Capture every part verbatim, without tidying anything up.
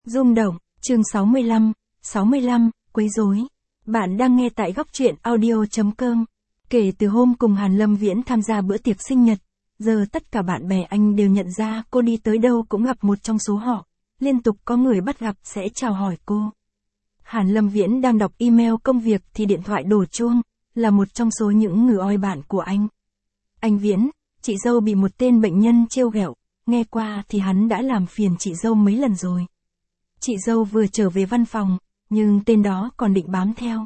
Rung động, chương sáu mươi lăm, sáu mươi lăm, quấy rối. Bạn đang nghe tại góc truyện audio chấm com. Kể từ hôm cùng Hàn Lâm Viễn tham gia bữa tiệc sinh nhật, giờ tất cả bạn bè anh đều nhận ra cô đi tới đâu cũng gặp một trong số họ. Liên tục có người bắt gặp sẽ chào hỏi cô. Hàn Lâm Viễn đang đọc email công việc thì điện thoại đổ chuông, là một trong số những người oi bạn của anh. Anh Viễn, chị dâu bị một tên bệnh nhân trêu ghẹo, nghe qua thì hắn đã làm phiền chị dâu mấy lần rồi. Chị dâu vừa trở về văn phòng, nhưng tên đó còn định bám theo.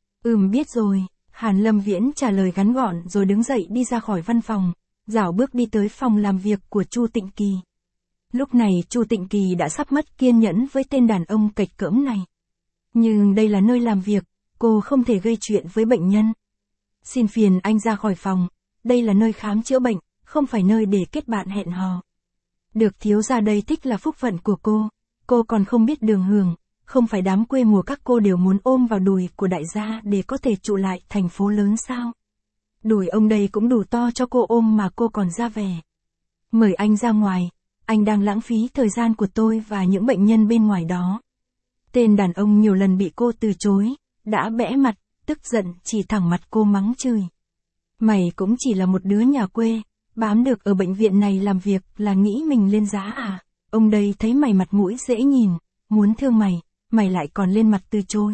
Ừm biết rồi, Hàn Lâm Viễn trả lời ngắn gọn rồi đứng dậy đi ra khỏi văn phòng, rảo bước đi tới phòng làm việc của Chu Tịnh Kỳ. Lúc này Chu Tịnh Kỳ đã sắp mất kiên nhẫn với tên đàn ông cạch cỡm này. Nhưng đây là nơi làm việc, cô không thể gây chuyện với bệnh nhân. Xin phiền anh ra khỏi phòng, đây là nơi khám chữa bệnh, không phải nơi để kết bạn hẹn hò. Được thiếu gia đây thích là phúc phận của cô. Cô còn không biết đường hưởng, không phải đám quê mùa các cô đều muốn ôm vào đùi của đại gia để có thể trụ lại thành phố lớn sao? Đùi ông đây cũng đủ to cho cô ôm mà cô còn ra vẻ. Mời anh ra ngoài, anh đang lãng phí thời gian của tôi và những bệnh nhân bên ngoài đó. Tên đàn ông nhiều lần bị cô từ chối, đã bẽ mặt, tức giận chỉ thẳng mặt cô mắng chửi. Mày cũng chỉ là một đứa nhà quê, bám được ở bệnh viện này làm việc là nghĩ mình lên giá à? Ông đây thấy mày mặt mũi dễ nhìn, muốn thương mày, mày lại còn lên mặt từ chối.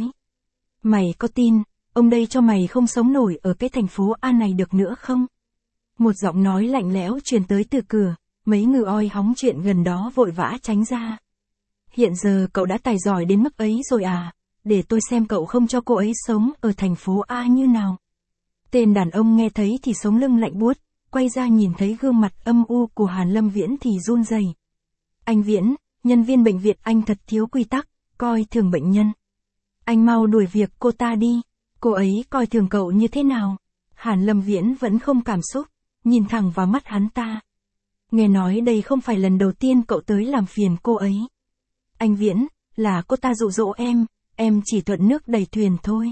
Mày có tin, ông đây cho mày không sống nổi ở cái thành phố A này được nữa không? Một giọng nói lạnh lẽo truyền tới từ cửa, mấy người oi hóng chuyện gần đó vội vã tránh ra. Hiện giờ cậu đã tài giỏi đến mức ấy rồi à, để tôi xem cậu không cho cô ấy sống ở thành phố A như nào. Tên đàn ông nghe thấy thì sống lưng lạnh buốt, quay ra nhìn thấy gương mặt âm u của Hàn Lâm Viễn thì run rẩy. Anh Viễn, nhân viên bệnh viện anh thật thiếu quy tắc, coi thường bệnh nhân. Anh mau đuổi việc cô ta đi, cô ấy coi thường cậu như thế nào? Hàn Lâm Viễn vẫn không cảm xúc, nhìn thẳng vào mắt hắn ta. Nghe nói đây không phải lần đầu tiên cậu tới làm phiền cô ấy. Anh Viễn, là cô ta dụ dỗ em, em chỉ thuận nước đẩy thuyền thôi.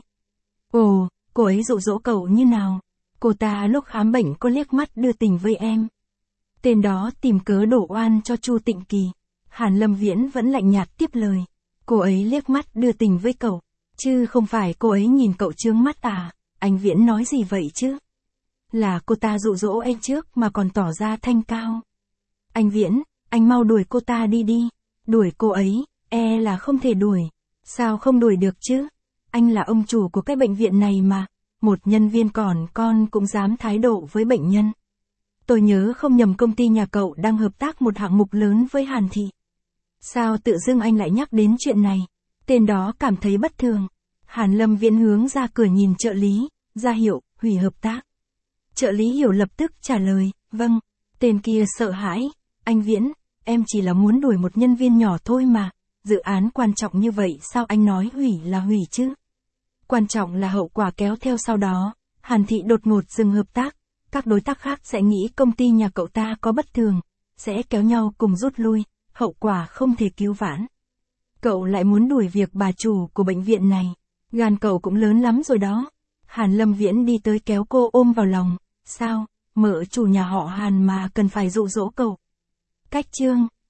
Ồ, cô ấy dụ dỗ cậu như nào? Cô ta lúc khám bệnh có liếc mắt đưa tình với em. Tên đó tìm cớ đổ oan cho Chu Tịnh Kỳ. Hàn Lâm Viễn vẫn lạnh nhạt tiếp lời. Cô ấy liếc mắt đưa tình với cậu, chứ không phải cô ấy nhìn cậu trướng mắt à? Anh Viễn nói gì vậy chứ? Là cô ta dụ dỗ em trước mà còn tỏ ra thanh cao. Anh Viễn, anh mau đuổi cô ta đi đi. Đuổi cô ấy, e là không thể đuổi. Sao không đuổi được chứ? Anh là ông chủ của cái bệnh viện này mà. Một nhân viên còn con cũng dám thái độ với bệnh nhân. Tôi nhớ không nhầm công ty nhà cậu đang hợp tác một hạng mục lớn với Hàn Thị. Sao tự dưng anh lại nhắc đến chuyện này? Tên đó cảm thấy bất thường. Hàn Lâm Viễn hướng ra cửa nhìn trợ lý, ra hiệu, hủy hợp tác. Trợ lý hiểu lập tức trả lời, vâng. Tên kia sợ hãi, anh Viễn, em chỉ là muốn đuổi một nhân viên nhỏ thôi mà. Dự án quan trọng như vậy sao anh nói hủy là hủy chứ? Quan trọng là hậu quả kéo theo sau đó. Hàn Thị đột ngột dừng hợp tác. Các đối tác khác sẽ nghĩ công ty nhà cậu ta có bất thường, sẽ kéo nhau cùng rút lui, hậu quả không thể cứu vãn. Cậu lại muốn đuổi việc bà chủ của bệnh viện này, gan cậu cũng lớn lắm rồi đó. Hàn Lâm Viễn đi tới kéo cô ôm vào lòng, sao, mợ chủ nhà họ Hàn mà cần phải dụ dỗ cậu. Cách chương